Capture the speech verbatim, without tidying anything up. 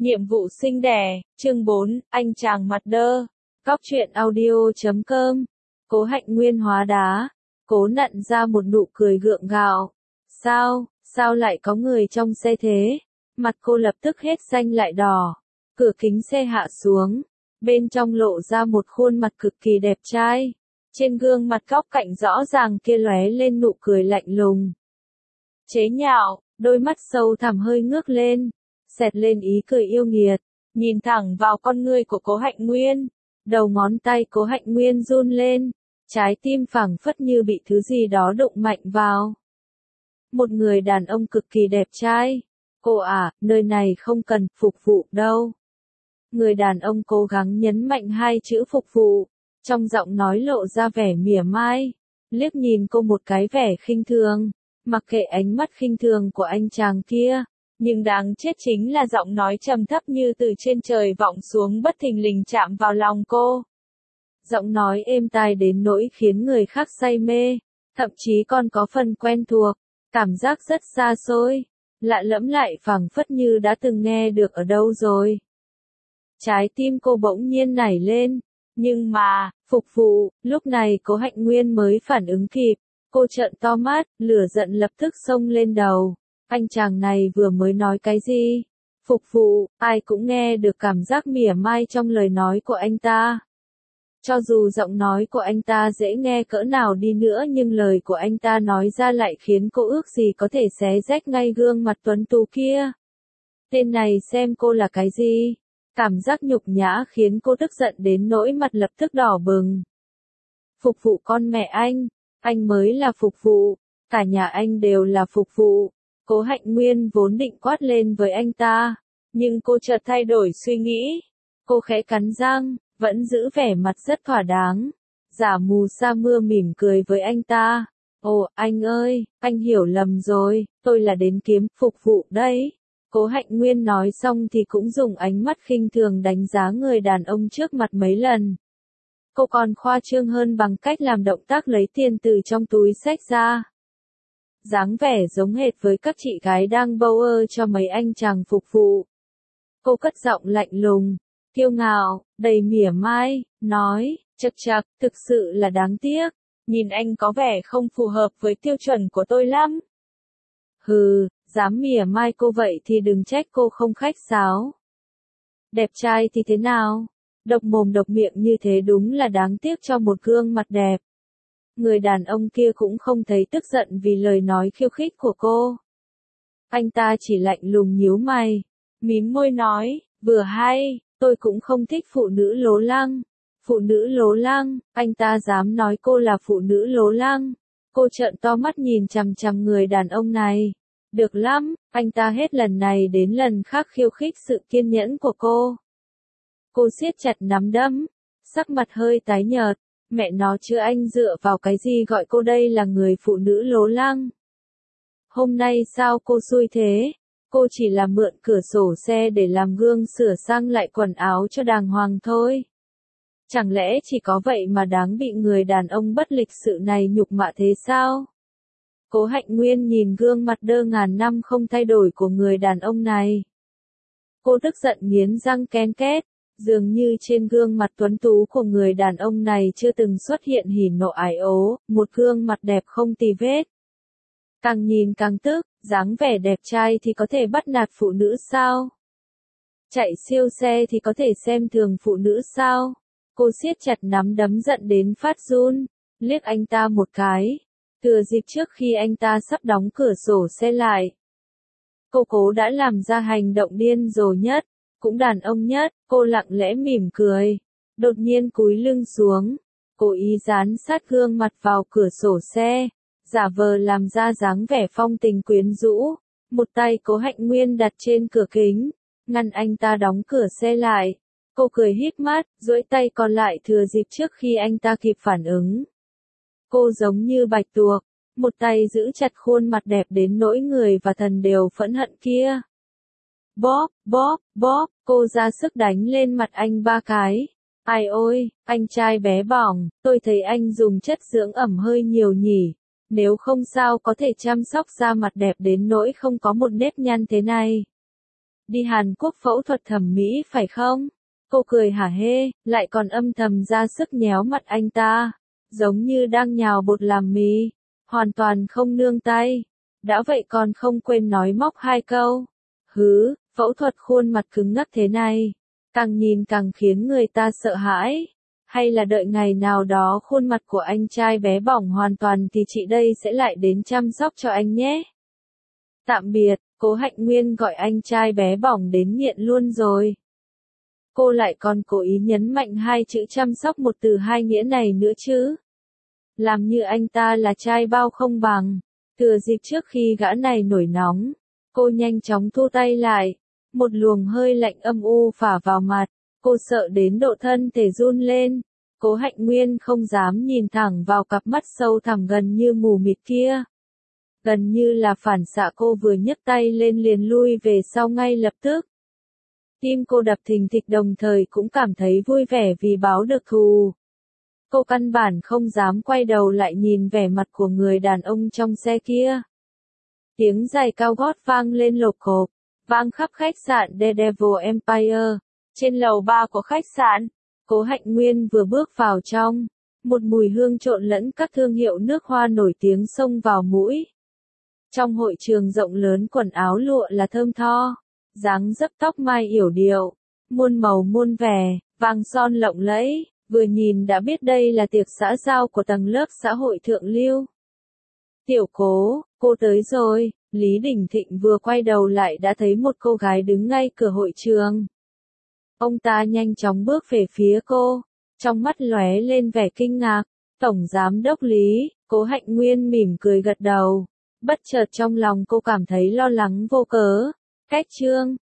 Nhiệm vụ sinh đẻ, chương bốn, anh chàng mặt đơ. Cóc truyện audio chấm com. Cố Hạnh Nguyên hóa đá. Cố nặn ra một nụ cười gượng gạo. Sao, sao lại có người trong xe thế? Mặt cô lập tức hết xanh lại đỏ. Cửa kính xe hạ xuống. Bên trong lộ ra một khuôn mặt cực kỳ đẹp trai. Trên gương mặt góc cạnh rõ ràng kia lóe lên nụ cười lạnh lùng. Chế nhạo, đôi mắt sâu thẳm hơi ngước lên. Xẹt lên ý cười yêu nghiệt, nhìn thẳng vào con ngươi của Cố Hạnh Nguyên. Đầu ngón tay Cố Hạnh Nguyên run lên, trái tim phảng phất như bị thứ gì đó đụng mạnh vào. Một người đàn ông cực kỳ đẹp trai. Cô à, nơi này không cần phục vụ đâu. Người đàn ông cố gắng nhấn mạnh hai chữ phục vụ, trong giọng nói lộ ra vẻ mỉa mai, liếc nhìn cô một cái vẻ khinh thường, mặc kệ ánh mắt khinh thường của anh chàng kia. Nhưng đáng chết chính là giọng nói trầm thấp như từ trên trời vọng xuống bất thình lình chạm vào lòng cô. Giọng nói êm tai đến nỗi khiến người khác say mê, thậm chí còn có phần quen thuộc, cảm giác rất xa xôi, lạ lẫm lại phảng phất như đã từng nghe được ở đâu rồi. Trái tim cô bỗng nhiên nảy lên, nhưng mà, phục vụ, lúc này Cố Hạnh Nguyên mới phản ứng kịp, cô trợn to mắt, lửa giận lập tức xông lên đầu. Anh chàng này vừa mới nói cái gì? Phục vụ, ai cũng nghe được cảm giác mỉa mai trong lời nói của anh ta. Cho dù giọng nói của anh ta dễ nghe cỡ nào đi nữa nhưng lời của anh ta nói ra lại khiến cô ước gì có thể xé rách ngay gương mặt tuấn tú kia. Tên này xem cô là cái gì? Cảm giác nhục nhã khiến cô tức giận đến nỗi mặt lập tức đỏ bừng. Phục vụ con mẹ anh, anh mới là phục vụ, cả nhà anh đều là phục vụ. Cố Hạnh Nguyên vốn định quát lên với anh ta, nhưng cô chợt thay đổi suy nghĩ. Cô khẽ cắn răng, vẫn giữ vẻ mặt rất thỏa đáng. Giả mù sa mưa mỉm cười với anh ta. Ồ, anh ơi, anh hiểu lầm rồi, tôi là đến kiếm phục vụ đấy. Cố Hạnh Nguyên nói xong thì cũng dùng ánh mắt khinh thường đánh giá người đàn ông trước mặt mấy lần. Cô còn khoa trương hơn bằng cách làm động tác lấy tiền từ trong túi xách ra. Dáng vẻ giống hệt với các chị gái đang bâu ơ cho mấy anh chàng phục vụ. Cô cất giọng lạnh lùng, kiêu ngạo, đầy mỉa mai, nói, chậc chậc, thực sự là đáng tiếc, nhìn anh có vẻ không phù hợp với tiêu chuẩn của tôi lắm. Hừ, dám mỉa mai cô vậy thì đừng trách cô không khách sáo. Đẹp trai thì thế nào? Độc mồm độc miệng như thế đúng là đáng tiếc cho một gương mặt đẹp. Người đàn ông kia cũng không thấy tức giận vì lời nói khiêu khích của cô. Anh ta chỉ lạnh lùng nhíu mày, mím môi nói, vừa hay, tôi cũng không thích phụ nữ lố lăng. Phụ nữ lố lăng, anh ta dám nói cô là phụ nữ lố lăng. Cô trợn to mắt nhìn chằm chằm người đàn ông này. Được lắm, anh ta hết lần này đến lần khác khiêu khích sự kiên nhẫn của cô. Cô siết chặt nắm đấm, sắc mặt hơi tái nhợt. Mẹ nó chứ anh dựa vào cái gì gọi cô đây là người phụ nữ lố lăng. Hôm nay sao cô xui thế? Cô chỉ là mượn cửa sổ xe để làm gương sửa sang lại quần áo cho đàng hoàng thôi. Chẳng lẽ chỉ có vậy mà đáng bị người đàn ông bất lịch sự này nhục mạ thế sao? Cố Hạnh Nguyên nhìn gương mặt đơ ngàn năm không thay đổi của người đàn ông này. Cô tức giận nghiến răng ken két. Dường như trên gương mặt tuấn tú của người đàn ông này chưa từng xuất hiện hỉ nộ ái ố, một gương mặt đẹp không tì vết. Càng nhìn càng tức, dáng vẻ đẹp trai thì có thể bắt nạt phụ nữ sao? Chạy siêu xe thì có thể xem thường phụ nữ sao? Cô siết chặt nắm đấm giận đến phát run, liếc anh ta một cái, thừa dịp trước khi anh ta sắp đóng cửa sổ xe lại. Cô cố đã làm ra hành động điên rồ nhất. Cũng đàn ông nhất, cô lặng lẽ mỉm cười, đột nhiên cúi lưng xuống, cố ý dán sát gương mặt vào cửa sổ xe, giả vờ làm ra dáng vẻ phong tình quyến rũ, một tay Cố Hạnh Nguyên đặt trên cửa kính, ngăn anh ta đóng cửa xe lại. Cô cười híp mắt, duỗi tay còn lại thừa dịp trước khi anh ta kịp phản ứng. Cô giống như bạch tuộc, một tay giữ chặt khuôn mặt đẹp đến nỗi người và thần đều phẫn hận kia. Bóp, bóp, bóp, cô ra sức đánh lên mặt anh ba cái. Ai ôi, anh trai bé bỏng, tôi thấy anh dùng chất dưỡng ẩm hơi nhiều nhỉ. Nếu không sao có thể chăm sóc da mặt đẹp đến nỗi không có một nếp nhăn thế này. Đi Hàn Quốc phẫu thuật thẩm mỹ phải không? Cô cười hả hê, lại còn âm thầm ra sức nhéo mặt anh ta, giống như đang nhào bột làm mì, hoàn toàn không nương tay. Đã vậy còn không quên nói móc hai câu. Hứ, phẫu thuật khuôn mặt cứng ngắc thế này, càng nhìn càng khiến người ta sợ hãi. Hay là đợi ngày nào đó khuôn mặt của anh trai bé bỏng hoàn toàn thì chị đây sẽ lại đến chăm sóc cho anh nhé. Tạm biệt, Cố Hạnh Nguyên gọi anh trai bé bỏng đến nghiện luôn rồi. Cô lại còn cố ý nhấn mạnh hai chữ chăm sóc một từ hai nghĩa này nữa chứ. Làm như anh ta là trai bao không bằng. Thừa dịp trước khi gã này nổi nóng, cô nhanh chóng thu tay lại. Một luồng hơi lạnh âm u phả vào mặt, cô sợ đến độ thân thể run lên. Cố Hạnh Nguyên không dám nhìn thẳng vào cặp mắt sâu thẳm gần như mù mịt kia. Gần như là phản xạ cô vừa nhấc tay lên liền lui về sau ngay lập tức. Tim cô đập thình thịch đồng thời cũng cảm thấy vui vẻ vì báo được thù. Cô căn bản không dám quay đầu lại nhìn vẻ mặt của người đàn ông trong xe kia. Tiếng giày cao gót vang lên lộp cộp, vang khắp khách sạn The Devil Empire. Trên lầu ba của khách sạn, Cố Hạnh Nguyên vừa bước vào trong, một mùi hương trộn lẫn các thương hiệu nước hoa nổi tiếng xông vào mũi. Trong hội trường rộng lớn quần áo lụa là thơm tho, dáng dấp tóc mai yểu điệu, muôn màu muôn vẻ, vàng son lộng lẫy, vừa nhìn đã biết đây là tiệc xã giao của tầng lớp xã hội thượng lưu. Tiểu Cố, cô tới rồi. Lý Đình Thịnh vừa quay đầu lại đã thấy một cô gái đứng ngay cửa hội trường. Ông ta nhanh chóng bước về phía cô, trong mắt lóe lên vẻ kinh ngạc. Tổng giám đốc Lý, Cố Hạnh Nguyên mỉm cười gật đầu. Bất chợt trong lòng cô cảm thấy lo lắng vô cớ. Cách trương,